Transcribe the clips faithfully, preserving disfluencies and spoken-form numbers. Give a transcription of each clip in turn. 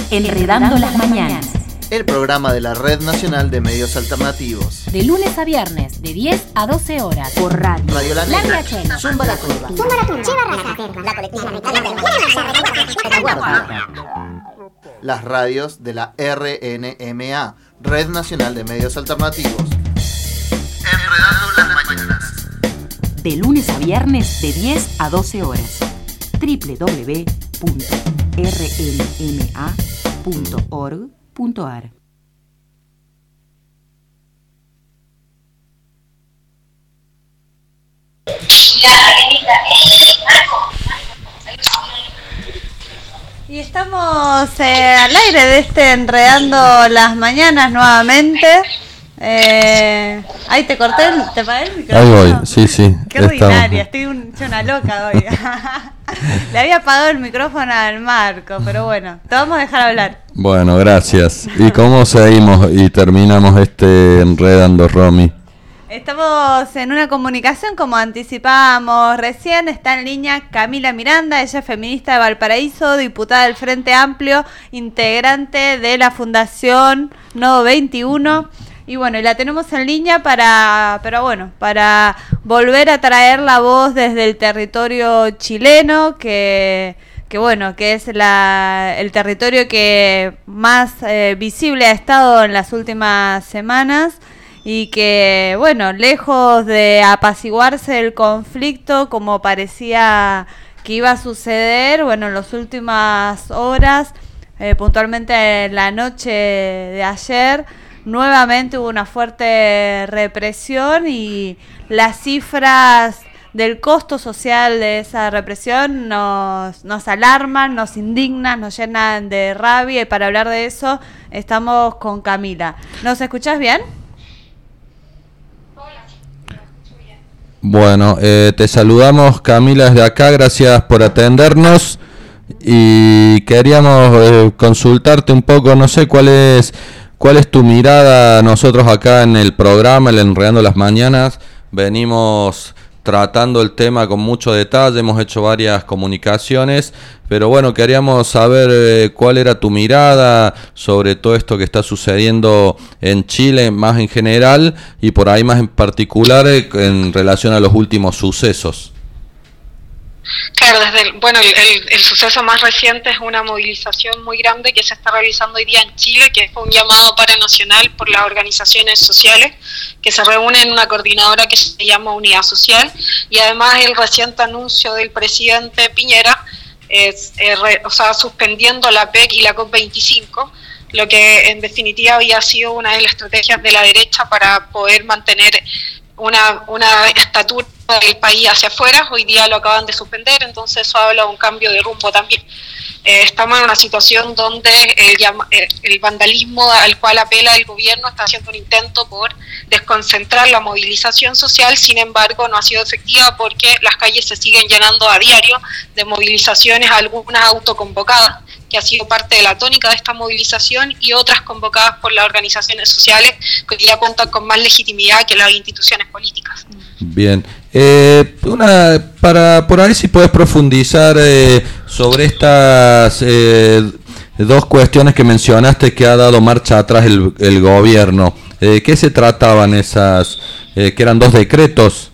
Enredando las Mañanas. El programa de la Red Nacional de Medios Alternativos. De lunes a viernes, de diez a doce horas. Por radio. Radio La Negra. Zumba la Curva. Zumba la Curva. Lleva raza. La colectiva. Las radios de la R N M A, Red Nacional de Medios Alternativos. Enredando las Mañanas. De lunes a viernes, de diez a doce horas. doble u doble u doble u punto r n m a punto org punto a r. Y estamos eh, al aire de este Enredando las Mañanas nuevamente. Eh, ahí te corté, el, te apagué el micrófono. Ahí voy, sí, sí. Qué ordinaria, estoy un, soy una loca hoy. Le había apagado el micrófono al Marco, pero bueno, te vamos a dejar hablar. Bueno, gracias. ¿Y cómo seguimos y terminamos este Enredando, Romy? Estamos en una comunicación, como anticipábamos recién, está en línea Camila Miranda, ella es feminista de Valparaíso, diputada del Frente Amplio, integrante de la Fundación Nodo veintiuno. Y bueno, y la tenemos en línea para, pero bueno, para volver a traer la voz desde el territorio chileno, que, que bueno, que es la, el territorio que más eh, visible ha estado en las últimas semanas y que, bueno, lejos de apaciguarse el conflicto como parecía que iba a suceder, bueno, en las últimas horas, eh, puntualmente en la noche de ayer, nuevamente hubo una fuerte represión y las cifras del costo social de esa represión nos, nos alarman, nos indignan, nos llenan de rabia, y para hablar de eso estamos con Camila. ¿Nos escuchás bien? Bueno, eh, te saludamos, Camila, desde acá, gracias por atendernos y queríamos eh, consultarte un poco, no sé cuál es... ¿Cuál es tu mirada? Nosotros acá en el programa, el Enredando las Mañanas, venimos tratando el tema con mucho detalle, hemos hecho varias comunicaciones, pero bueno, queríamos saber eh, cuál era tu mirada sobre todo esto que está sucediendo en Chile, más en general, y por ahí más en particular eh, en relación a los últimos sucesos. Claro, desde el, bueno, el, el, el suceso más reciente es una movilización muy grande que se está realizando hoy día en Chile, que es un llamado paranacional por las organizaciones sociales que se reúnen en una coordinadora que se llama Unidad Social, y además el reciente anuncio del presidente Piñera, es, eh, re, o sea, suspendiendo la P E C y la COP veinticinco, lo que en definitiva había sido una de las estrategias de la derecha para poder mantener una, una estatura del país hacia afuera. Hoy día lo acaban de suspender, entonces eso habla de un cambio de rumbo también. Eh, estamos en una situación donde el, el vandalismo al cual apela el gobierno está haciendo un intento por desconcentrar la movilización social, sin embargo no ha sido efectiva porque las calles se siguen llenando a diario de movilizaciones, algunas autoconvocadas, que ha sido parte de la tónica de esta movilización, y otras convocadas por las organizaciones sociales que ya cuentan con más legitimidad que las instituciones políticas. Bien, eh, una para por ahí si puedes profundizar eh, sobre estas eh, dos cuestiones que mencionaste que ha dado marcha atrás el, el gobierno. ¿De qué se trataban esas, eh, que eran dos decretos?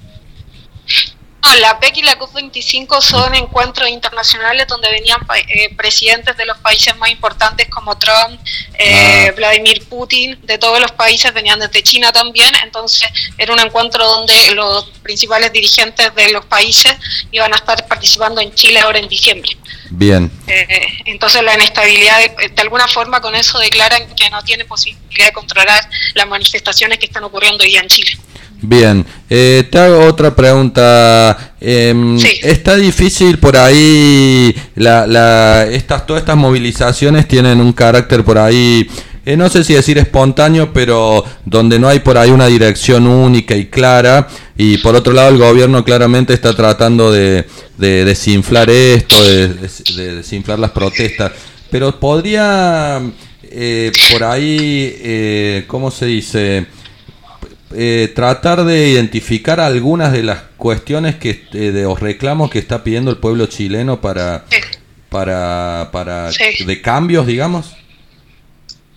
La P E C y la COP veinticinco son encuentros internacionales donde venían eh, presidentes de los países más importantes como Trump, eh, ah. Vladimir Putin, de todos los países, venían desde China también, entonces era un encuentro donde los principales dirigentes de los países iban a estar participando en Chile ahora en diciembre. Bien. Eh, entonces la inestabilidad, de, de alguna forma con eso declaran que no tiene posibilidad de controlar las manifestaciones que están ocurriendo hoy día en Chile. Bien, eh, te hago otra pregunta. Eh, sí. ¿Está difícil por ahí, la, la, estas, todas estas movilizaciones tienen un carácter por ahí, eh, no sé si decir espontáneo, pero donde no hay por ahí una dirección única y clara, y por otro lado el gobierno claramente está tratando de, de desinflar esto, de, de, de desinflar las protestas, pero podría eh, por ahí, eh, ¿cómo se dice?, Eh, tratar de identificar algunas de las cuestiones que eh, de los reclamos que está pidiendo el pueblo chileno para sí. para para sí. de cambios, digamos.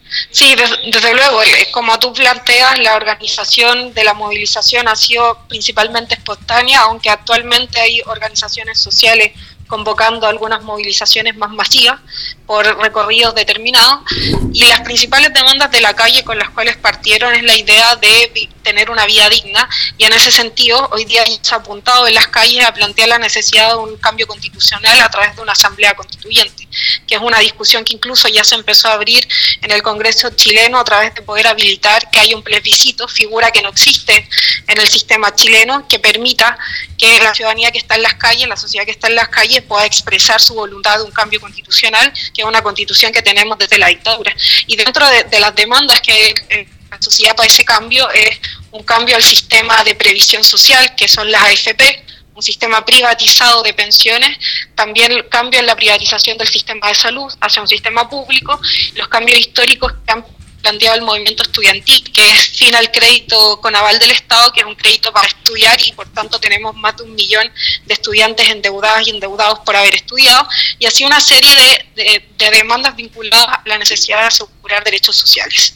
Sí, desde, desde luego, como tú planteas, la organización de la movilización ha sido principalmente espontánea, aunque actualmente hay organizaciones sociales convocando algunas movilizaciones más masivas por recorridos determinados, y las principales demandas de la calle con las cuales partieron es la idea de tener una vida digna, y en ese sentido hoy día se ha apuntado en las calles a plantear la necesidad de un cambio constitucional a través de una asamblea constituyente, que es una discusión que incluso ya se empezó a abrir en el Congreso chileno a través de poder habilitar que haya un plebiscito, figura que no existe en el sistema chileno, que permita que la ciudadanía que está en las calles, la sociedad que está en las calles, pueda expresar su voluntad de un cambio constitucional, que es una constitución que tenemos desde la dictadura. Y dentro de, de las demandas que eh, la sociedad para ese cambio es un cambio al sistema de previsión social, que son las A F P, un sistema privatizado de pensiones, también el cambio en la privatización del sistema de salud hacia un sistema público, los cambios históricos que han planteado el movimiento estudiantil, que es fin al crédito con aval del Estado, que es un crédito para estudiar, y por tanto tenemos más de un millón de estudiantes endeudadas y endeudados por haber estudiado, y así una serie de, de, de demandas vinculadas a la necesidad de asegurar derechos sociales.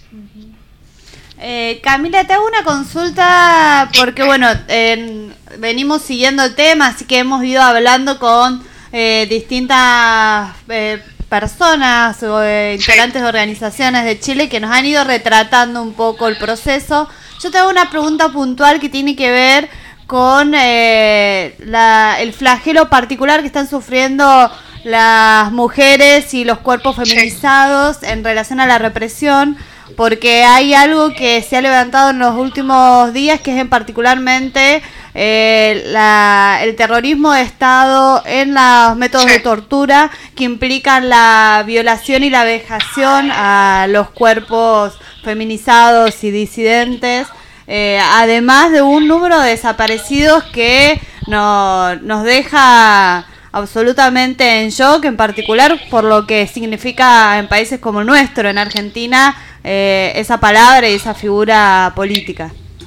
Eh, Camila, te hago una consulta porque, bueno, eh, venimos siguiendo el tema, así que hemos ido hablando con eh, distintas eh, personas o eh, integrantes de organizaciones de Chile que nos han ido retratando un poco el proceso. Yo te hago una pregunta puntual que tiene que ver con eh, la, el flagelo particular que están sufriendo las mujeres y los cuerpos feminizados en relación a la represión, porque hay algo que se ha levantado en los últimos días, que es en particularmente eh, la, el terrorismo de Estado en los métodos de tortura que implican la violación y la vejación a los cuerpos feminizados y disidentes, eh, además de un número de desaparecidos que no, nos deja absolutamente en shock, en particular por lo que significa en países como el nuestro, en Argentina, eh, esa palabra y esa figura política.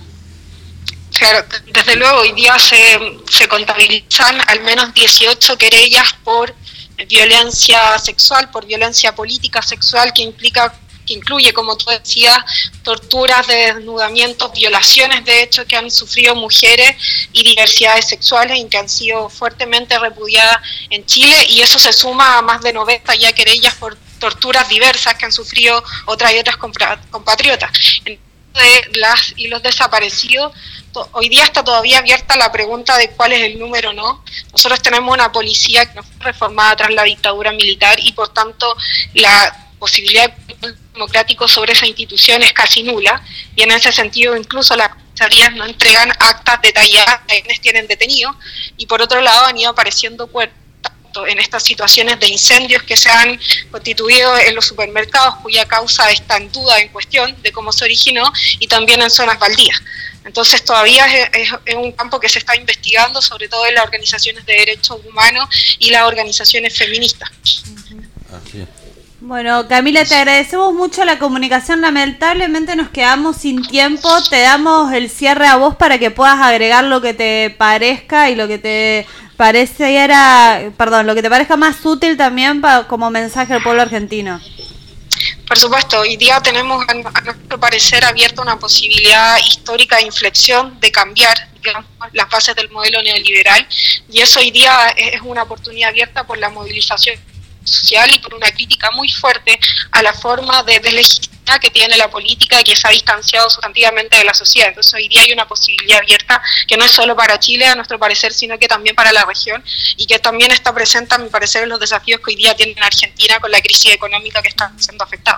Claro, desde luego hoy día se, se contabilizan al menos dieciocho querellas por violencia sexual, por violencia política sexual, que implica que incluye, como tú decías, torturas, desnudamientos, violaciones de hecho que han sufrido mujeres y diversidades sexuales y que han sido fuertemente repudiadas en Chile, y eso se suma a más de noventa ya querellas por torturas diversas que han sufrido otras y otras compatriotas. En de las y los desaparecidos, to, hoy día está todavía abierta la pregunta de cuál es el número, ¿no? Nosotros tenemos una policía que no fue reformada tras la dictadura militar y por tanto la posibilidad de control democrático sobre esa institución es casi nula, y en ese sentido incluso las comisarías no entregan actas detalladas de quienes tienen detenidos, y por otro lado han ido apareciendo cuerpos en estas situaciones de incendios que se han constituido en los supermercados, cuya causa está en duda, en cuestión de cómo se originó, y también en zonas baldías. Entonces todavía es, es, es un campo que se está investigando, sobre todo en las organizaciones de derechos humanos y las organizaciones feministas. Así es. Bueno, Camila, te agradecemos mucho la comunicación. Lamentablemente nos quedamos sin tiempo. Te damos el cierre a vos para que puedas agregar lo que te parezca y lo que te pareciera, perdón, lo que te parezca más útil también para, como mensaje al pueblo argentino. Por supuesto, hoy día tenemos, a nuestro parecer, abierta una posibilidad histórica de inflexión, de cambiar, digamos, las bases del modelo neoliberal, y eso hoy día es una oportunidad abierta por la movilización social y por una crítica muy fuerte a la forma de deslegitimar que tiene la política, que se ha distanciado sustantivamente de la sociedad. Entonces hoy día hay una posibilidad abierta que no es solo para Chile, a nuestro parecer, sino que también para la región, y que también está presente, a mi parecer, en los desafíos que hoy día tiene Argentina con la crisis económica que está siendo afectada.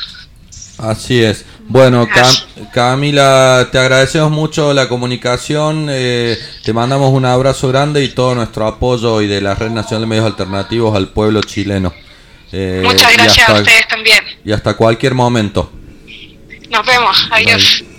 Así es. Bueno, Cam- Camila, te agradecemos mucho la comunicación, eh, te mandamos un abrazo grande y todo nuestro apoyo y de la Red Nacional de Medios Alternativos al pueblo chileno. Eh, Muchas gracias hasta, a ustedes también. Y hasta cualquier momento. Nos vemos, adiós. Bye.